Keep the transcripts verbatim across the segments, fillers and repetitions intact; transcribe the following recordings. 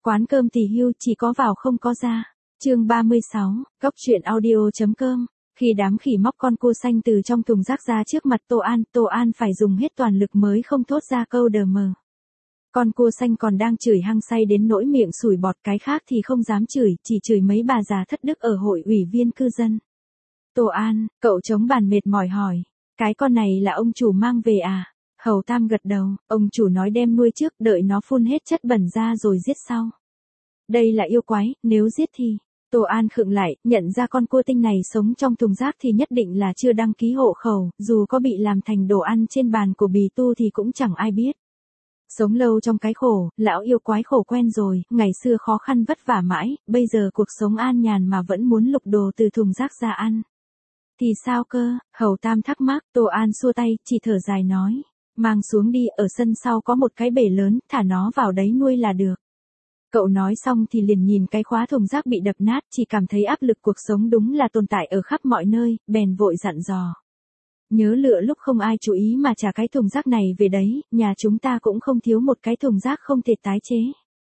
Quán cơm Tỳ Hưu chỉ có vào không có ra. Chương ba mươi sáu, Cóc truyện audio.com. Khi đám khỉ móc con cua xanh từ trong thùng rác ra trước mặt Tô An, Tô An phải dùng hết toàn lực mới không thốt ra câu đờ mờ. Con cua xanh còn đang chửi hăng say đến nỗi miệng sủi bọt, cái khác thì không dám chửi, chỉ chửi mấy bà già thất đức ở hội ủy viên cư dân. Tô An, cậu chống bàn mệt mỏi hỏi, cái con này là ông chủ mang về à? Hầu Tam gật đầu, ông chủ nói đem nuôi trước, đợi nó phun hết chất bẩn ra rồi giết sau. Đây là yêu quái, nếu giết thì... Tô An khựng lại, nhận ra con cua tinh này sống trong thùng rác thì nhất định là chưa đăng ký hộ khẩu, dù có bị làm thành đồ ăn trên bàn của Bì Tu thì cũng chẳng ai biết. Sống lâu trong cái khổ, lão yêu quái khổ quen rồi, ngày xưa khó khăn vất vả mãi, bây giờ cuộc sống an nhàn mà vẫn muốn lục đồ từ thùng rác ra ăn. Thì sao cơ? Hầu Tam thắc mắc. Tô An xua tay, chỉ thở dài nói, mang xuống đi, ở sân sau có một cái bể lớn, thả nó vào đấy nuôi là được. Cậu nói xong thì liền nhìn cái khóa thùng rác bị đập nát, chỉ cảm thấy áp lực cuộc sống đúng là tồn tại ở khắp mọi nơi, bèn vội dặn dò. Nhớ lựa lúc không ai chú ý mà trả cái thùng rác này về đấy, nhà chúng ta cũng không thiếu một cái thùng rác không thể tái chế.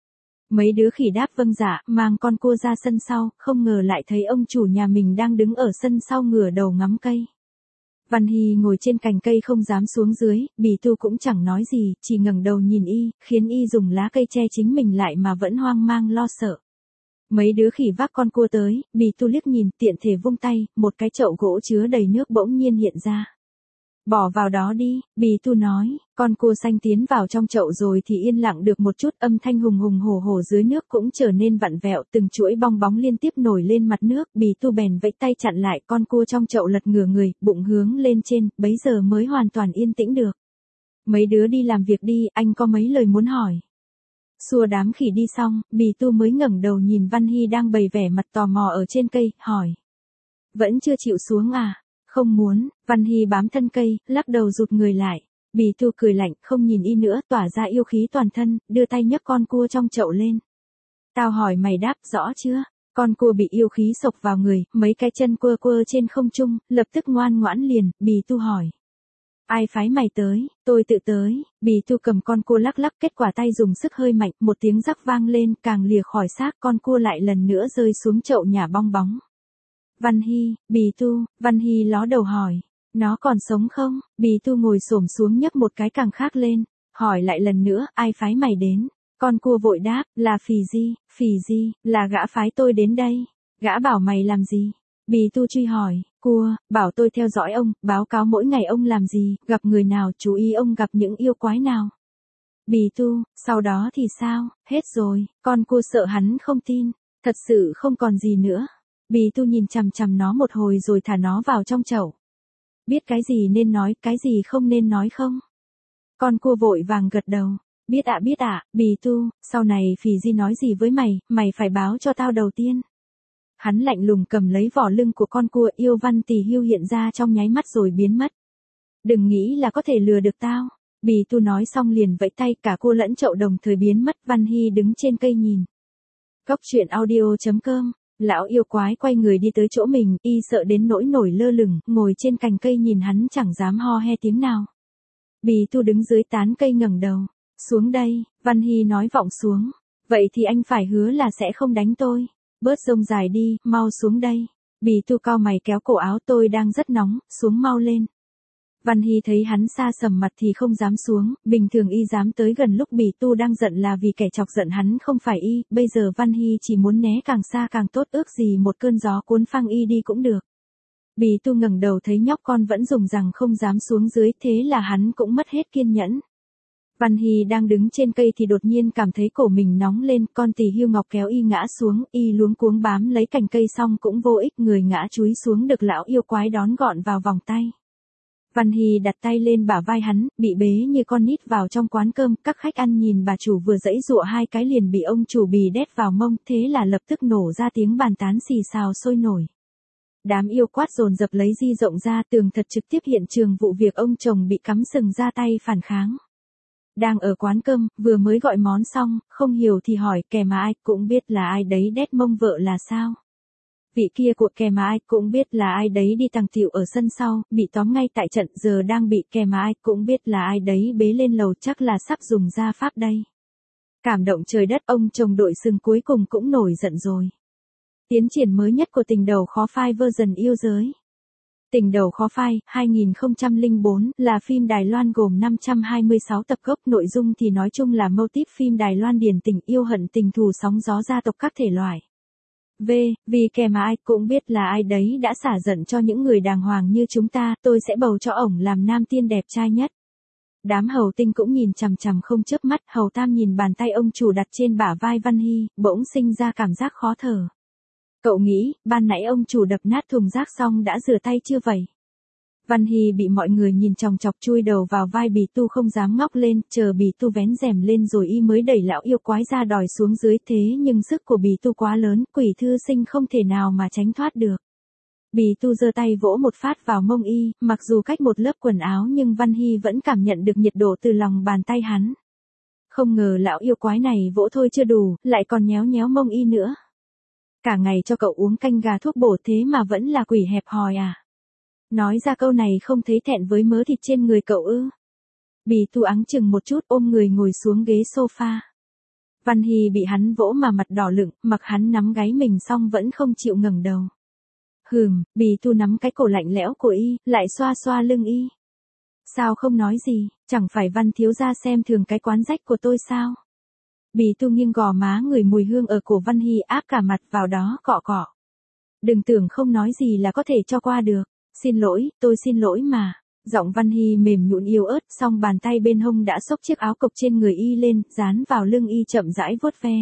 Mấy đứa khỉ đáp vâng dạ, mang con cua ra sân sau, không ngờ lại thấy ông chủ nhà mình đang đứng ở sân sau ngửa đầu ngắm cây. Văn Hy ngồi trên cành cây không dám xuống dưới, Bì Tu cũng chẳng nói gì, chỉ ngẩng đầu nhìn y, khiến y dùng lá cây che chính mình lại mà vẫn hoang mang lo sợ. Mấy đứa khỉ vác con cua tới, Bì Tu liếc nhìn, tiện thể vung tay, một cái chậu gỗ chứa đầy nước bỗng nhiên hiện ra. Bỏ vào đó đi, Bì Tu nói, con cua xanh tiến vào trong chậu rồi thì yên lặng được một chút, âm thanh hùng hùng hổ hổ dưới nước cũng trở nên vặn vẹo, từng chuỗi bong bóng liên tiếp nổi lên mặt nước, Bì Tu bèn vẫy tay chặn lại, con cua trong chậu lật ngửa người, bụng hướng lên trên, bấy giờ mới hoàn toàn yên tĩnh được. Mấy đứa đi làm việc đi, anh có mấy lời muốn hỏi. Xua đám khỉ đi xong, Bì Tu mới ngẩng đầu nhìn Văn Hy đang bày vẻ mặt tò mò ở trên cây, hỏi. Vẫn chưa chịu xuống à? Không muốn. Văn Hy bám thân cây, lắc đầu rụt người lại. Bì Tu cười lạnh, không nhìn y nữa, tỏa ra yêu khí toàn thân, đưa tay nhấc con cua trong chậu lên. Tao hỏi mày đáp rõ chưa? Con cua bị yêu khí xộc vào người, mấy cái chân quơ quơ trên không trung, lập tức ngoan ngoãn liền. Bì Tu hỏi. Ai phái mày tới? Tôi tự tới. Bì Tu cầm con cua lắc lắc, kết quả tay dùng sức hơi mạnh, một tiếng rắc vang lên, càng lìa khỏi xác, con cua lại lần nữa rơi xuống chậu nhả bong bóng. Văn Hy, Bì Tu, Văn Hy ló đầu hỏi, nó còn sống không? Bì Tu ngồi xổm xuống nhấc một cái càng khác lên, hỏi lại lần nữa, ai phái mày đến? Con cua vội đáp, là Phì Di, Phì Di, là gã phái tôi đến đây. Gã bảo mày làm gì? Bì Tu truy hỏi, cua, bảo tôi theo dõi ông, báo cáo mỗi ngày ông làm gì, gặp người nào, chú ý ông gặp những yêu quái nào. Bì Tu, sau đó thì sao, hết rồi, con cua sợ hắn không tin, thật sự không còn gì nữa. Bì Tu nhìn chằm chằm nó một hồi rồi thả nó vào trong chậu. Biết cái gì nên nói, cái gì không nên nói không? Con cua vội vàng gật đầu. Biết ạ biết ạ, Bì Tu, sau này Phì Di nói gì với mày, mày phải báo cho tao đầu tiên. Hắn lạnh lùng cầm lấy vỏ lưng của con cua, yêu Văn Tỳ Hưu hiện ra trong nháy mắt rồi biến mất. Đừng nghĩ là có thể lừa được tao. Bì Tu nói xong liền vẫy tay, cả cua lẫn chậu đồng thời biến mất. Văn Hy đứng trên cây nhìn. Cóc truyện audio.com. Lão yêu quái quay người đi tới chỗ mình, y sợ đến nỗi nổi lơ lửng, ngồi trên cành cây nhìn hắn chẳng dám ho he tiếng nào. Bì Tu đứng dưới tán cây ngẩng đầu. Xuống đây, Văn Hy nói vọng xuống. Vậy thì anh phải hứa là sẽ không đánh tôi. Bớt rông dài đi, mau xuống đây. Bì Tu cau mày kéo cổ áo, tôi đang rất nóng, xuống mau lên. Văn Hy thấy hắn xa sầm mặt thì không dám xuống, bình thường y dám tới gần lúc Bì Tu đang giận là vì kẻ chọc giận hắn không phải y, bây giờ Văn Hy chỉ muốn né càng xa càng tốt, ước gì một cơn gió cuốn phăng y đi cũng được. Bì Tu ngẩng đầu thấy nhóc con vẫn dùng rằng không dám xuống dưới, thế là hắn cũng mất hết kiên nhẫn. Văn Hy đang đứng trên cây thì đột nhiên cảm thấy cổ mình nóng lên, con Tỳ Hưu ngọc kéo y ngã xuống, y luống cuống bám lấy cành cây xong cũng vô ích, người ngã chúi xuống được lão yêu quái đón gọn vào vòng tay. Văn Hy đặt tay lên bả vai hắn, bị bế như con nít vào trong quán cơm, các khách ăn nhìn bà chủ vừa giãy giụa hai cái liền bị ông chủ bì đét vào mông, thế là lập tức nổ ra tiếng bàn tán xì xào sôi nổi. Đám yêu quát dồn dập lấy di rộng ra, tường thật trực tiếp hiện trường vụ việc ông chồng bị cắm sừng ra tay phản kháng. Đang ở quán cơm, vừa mới gọi món xong, không hiểu thì hỏi, kẻ mà ai cũng biết là ai đấy đét mông vợ là sao? Vị kia của kẻ mà ai cũng biết là ai đấy đi tàng tiểu ở sân sau, bị tóm ngay tại trận, giờ đang bị kẻ mà ai cũng biết là ai đấy bế lên lầu, chắc là sắp dùng gia pháp đây. Cảm động trời đất, ông chồng đội sừng cuối cùng cũng nổi giận rồi. Tiến triển mới nhất của Tình đầu khó phai version yêu giới. Tình đầu khó phai, hai nghìn không trăm lẻ bốn, là phim Đài Loan gồm năm trăm hai mươi sáu tập gốc, nội dung thì nói chung là mâu típ phim Đài Loan điển tình yêu hận tình thù sóng gió gia tộc các thể loại. V, vì kẻ mà ai cũng biết là ai đấy đã xả giận cho những người đàng hoàng như chúng ta, tôi sẽ bầu cho ổng làm nam tiên đẹp trai nhất. Đám hầu tinh cũng nhìn chằm chằm không chớp mắt, hầu tam nhìn bàn tay ông chủ đặt trên bả vai Văn Hy, bỗng sinh ra cảm giác khó thở. Cậu nghĩ, ban nãy ông chủ đập nát thùng rác xong đã rửa tay chưa vậy? Văn Hy bị mọi người nhìn chòng chọc chui đầu vào vai Bì Tu không dám ngóc lên, chờ Bì Tu vén rèm lên rồi y mới đẩy lão yêu quái ra đòi xuống dưới, thế nhưng sức của Bì Tu quá lớn, quỷ thư sinh không thể nào mà tránh thoát được. Bì Tu giơ tay vỗ một phát vào mông y, mặc dù cách một lớp quần áo nhưng Văn Hy vẫn cảm nhận được nhiệt độ từ lòng bàn tay hắn. Không ngờ lão yêu quái này vỗ thôi chưa đủ, lại còn nhéo nhéo mông y nữa. Cả ngày cho cậu uống canh gà thuốc bổ thế mà vẫn là quỷ hẹp hòi à? Nói ra câu này không thấy thẹn với mớ thịt trên người cậu ư? Bì Tu áng chừng một chút ôm người ngồi xuống ghế sofa. Văn Hy bị hắn vỗ mà mặt đỏ lựng, mặc hắn nắm gáy mình xong vẫn không chịu ngẩng đầu. Hừm, Bì Tu nắm cái cổ lạnh lẽo của y, lại xoa xoa lưng y. Sao không nói gì, chẳng phải Văn thiếu gia xem thường cái quán rách của tôi sao? Bì Tu nghiêng gò má người mùi hương ở cổ Văn Hy áp cả mặt vào đó cọ cọ. Đừng tưởng không nói gì là có thể cho qua được. Xin lỗi, tôi xin lỗi mà. Giọng Văn Hy mềm nhũn yếu ớt, song bàn tay bên hông đã xốc chiếc áo cộc trên người y lên, dán vào lưng y chậm rãi vuốt ve.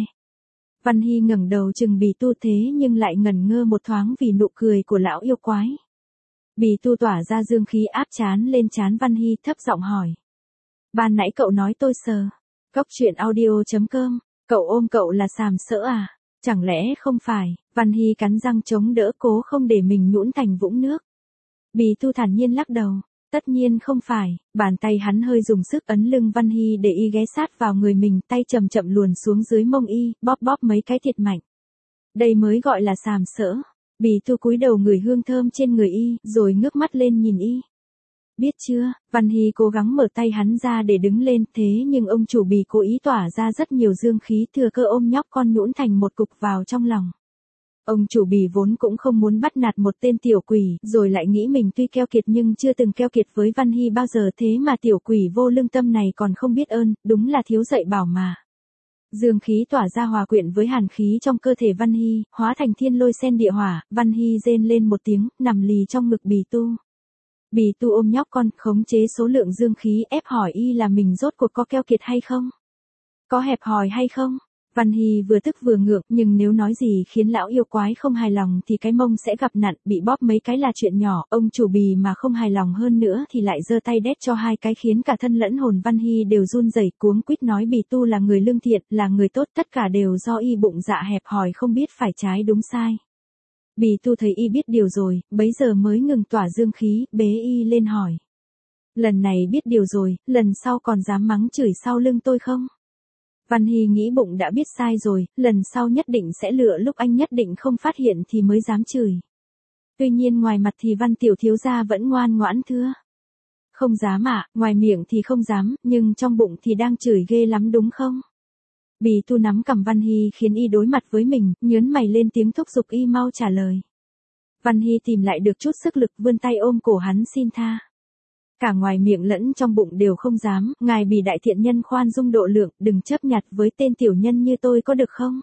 Văn Hy ngẩng đầu chừng Bì Tu thế nhưng lại ngẩn ngơ một thoáng vì nụ cười của lão yêu quái. Bì Tu tỏa ra dương khí áp chán lên trán Văn Hy, thấp giọng hỏi. Ban nãy cậu nói tôi sờ. Cốc truyện audio chấm com, cậu ôm cậu là sàm sỡ à? Chẳng lẽ không phải? Văn Hy cắn răng chống đỡ cố không để mình nhũn thành vũng nước. Bì Tu thản nhiên lắc đầu. Tất nhiên không phải, bàn tay hắn hơi dùng sức ấn lưng Văn Hy để y ghé sát vào người mình, tay chậm chậm luồn xuống dưới mông y, bóp bóp mấy cái thiệt mạnh. Đây mới gọi là sàm sỡ. Bì Tu cúi đầu ngửi hương thơm trên người y, rồi ngước mắt lên nhìn y. Biết chưa, Văn Hy cố gắng mở tay hắn ra để đứng lên, thế nhưng ông chủ Bì cố ý tỏa ra rất nhiều dương khí, thừa cơ ôm nhóc con nhũn thành một cục vào trong lòng. Ông chủ Bì vốn cũng không muốn bắt nạt một tên tiểu quỷ, rồi lại nghĩ mình tuy keo kiệt nhưng chưa từng keo kiệt với Văn Hy bao giờ, thế mà tiểu quỷ vô lương tâm này còn không biết ơn, đúng là thiếu dạy bảo mà. Dương khí tỏa ra hòa quyện với hàn khí trong cơ thể Văn Hy, hóa thành thiên lôi sen địa hỏa, Văn Hy rên lên một tiếng, nằm lì trong ngực Bì Tu. Bì Tu ôm nhóc con, khống chế số lượng dương khí, ép hỏi y là mình rốt cuộc có keo kiệt hay không? Có hẹp hòi hay không? Văn Hy vừa tức vừa ngượng, nhưng nếu nói gì khiến lão yêu quái không hài lòng thì cái mông sẽ gặp nạn, bị bóp mấy cái là chuyện nhỏ, ông chủ Bì mà không hài lòng hơn nữa thì lại giơ tay đét cho hai cái khiến cả thân lẫn hồn Văn Hy đều run rẩy, cuống quýt nói Bì Tu là người lương thiện, là người tốt, tất cả đều do y bụng dạ hẹp hòi không biết phải trái đúng sai. Bì Tu thấy y biết điều rồi, bấy giờ mới ngừng tỏa dương khí, bế y lên hỏi. Lần này biết điều rồi, lần sau còn dám mắng chửi sau lưng tôi không? Văn Hy nghĩ bụng đã biết sai rồi, lần sau nhất định sẽ lựa lúc anh nhất định không phát hiện thì mới dám chửi. Tuy nhiên ngoài mặt thì Văn tiểu thiếu gia vẫn ngoan ngoãn thưa. Không dám ạ, à, ngoài miệng thì không dám, nhưng trong bụng thì đang chửi ghê lắm đúng không? Bì Tu nắm cằm Văn Hy khiến y đối mặt với mình, nhớn mày lên tiếng thúc giục y mau trả lời. Văn Hy tìm lại được chút sức lực vươn tay ôm cổ hắn xin tha. Cả ngoài miệng lẫn trong bụng đều không dám, ngài Bì đại thiện nhân khoan dung độ lượng, đừng chấp nhặt với tên tiểu nhân như tôi có được không?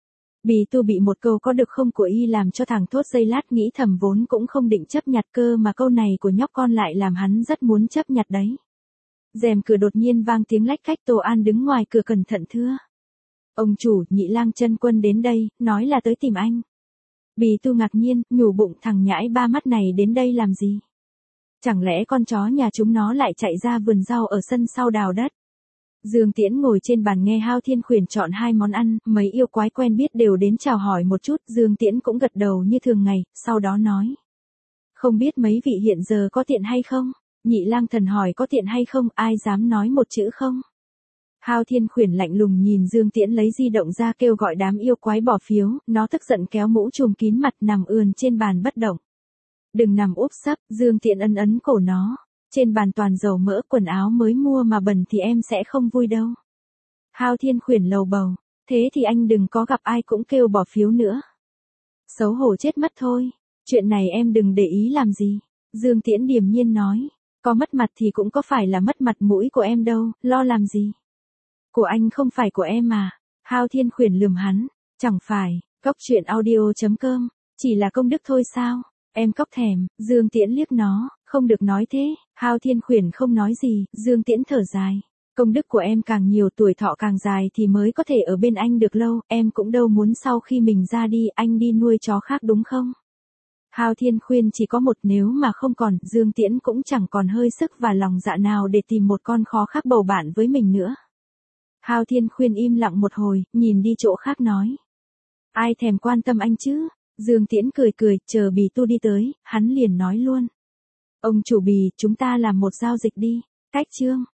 Bì Tu bị một câu có được không của y làm cho thằng thốt giây lát, nghĩ thầm vốn cũng không định chấp nhặt cơ mà câu này của nhóc con lại làm hắn rất muốn chấp nhặt đấy. Rèm cửa đột nhiên vang tiếng lách cách, Tô An đứng ngoài cửa cẩn thận thưa. Ông chủ, Nhị Lang Chân Quân đến đây, nói là tới tìm anh. Bì Tu ngạc nhiên, nhủ bụng thằng nhãi ba mắt này đến đây làm gì? Chẳng lẽ con chó nhà chúng nó lại chạy ra vườn rau ở sân sau đào đất? Dương Tiễn ngồi trên bàn nghe Hao Thiên Khuyển chọn hai món ăn, mấy yêu quái quen biết đều đến chào hỏi một chút, Dương Tiễn cũng gật đầu như thường ngày, sau đó nói. Không biết mấy vị hiện giờ có tiện hay không? Nhị Lang Thần hỏi có tiện hay không, ai dám nói một chữ không? Hao Thiên Khuyển lạnh lùng nhìn Dương Tiễn lấy di động ra kêu gọi đám yêu quái bỏ phiếu, nó tức giận kéo mũ trùm kín mặt nằm ườn trên bàn bất động. Đừng nằm úp sấp, Dương Tiễn ấn ấn cổ nó. Trên bàn toàn dầu mỡ, quần áo mới mua mà bẩn thì em sẽ không vui đâu. Hao Thiên Khuyển lầu bầu, thế thì anh đừng có gặp ai cũng kêu bỏ phiếu nữa. Xấu hổ chết mất thôi, chuyện này em đừng để ý làm gì. Dương Tiễn điềm nhiên nói, có mất mặt thì cũng có phải là mất mặt mũi của em đâu, lo làm gì. Của anh không phải của em mà. Hao Thiên Khuyển lườm hắn, chẳng phải, cóc truyện audio.com, chỉ là công đức thôi sao, em cóc thèm. Dương Tiễn liếc nó, không được nói thế. Hao Thiên Khuyển không nói gì, Dương Tiễn thở dài. Công đức của em càng nhiều, tuổi thọ càng dài thì mới có thể ở bên anh được lâu, em cũng đâu muốn sau khi mình ra đi anh đi nuôi chó khác đúng không? Hao Thiên Khuyên chỉ có một, nếu mà không còn, Dương Tiễn cũng chẳng còn hơi sức và lòng dạ nào để tìm một con khó khác bầu bạn với mình nữa. Hao Thiên Khuyên im lặng một hồi, nhìn đi chỗ khác nói. Ai thèm quan tâm anh chứ? Dương Tiễn cười cười, chờ Bì Tu đi tới, hắn liền nói luôn. Ông chủ Bì, chúng ta làm một giao dịch đi. Cách chương.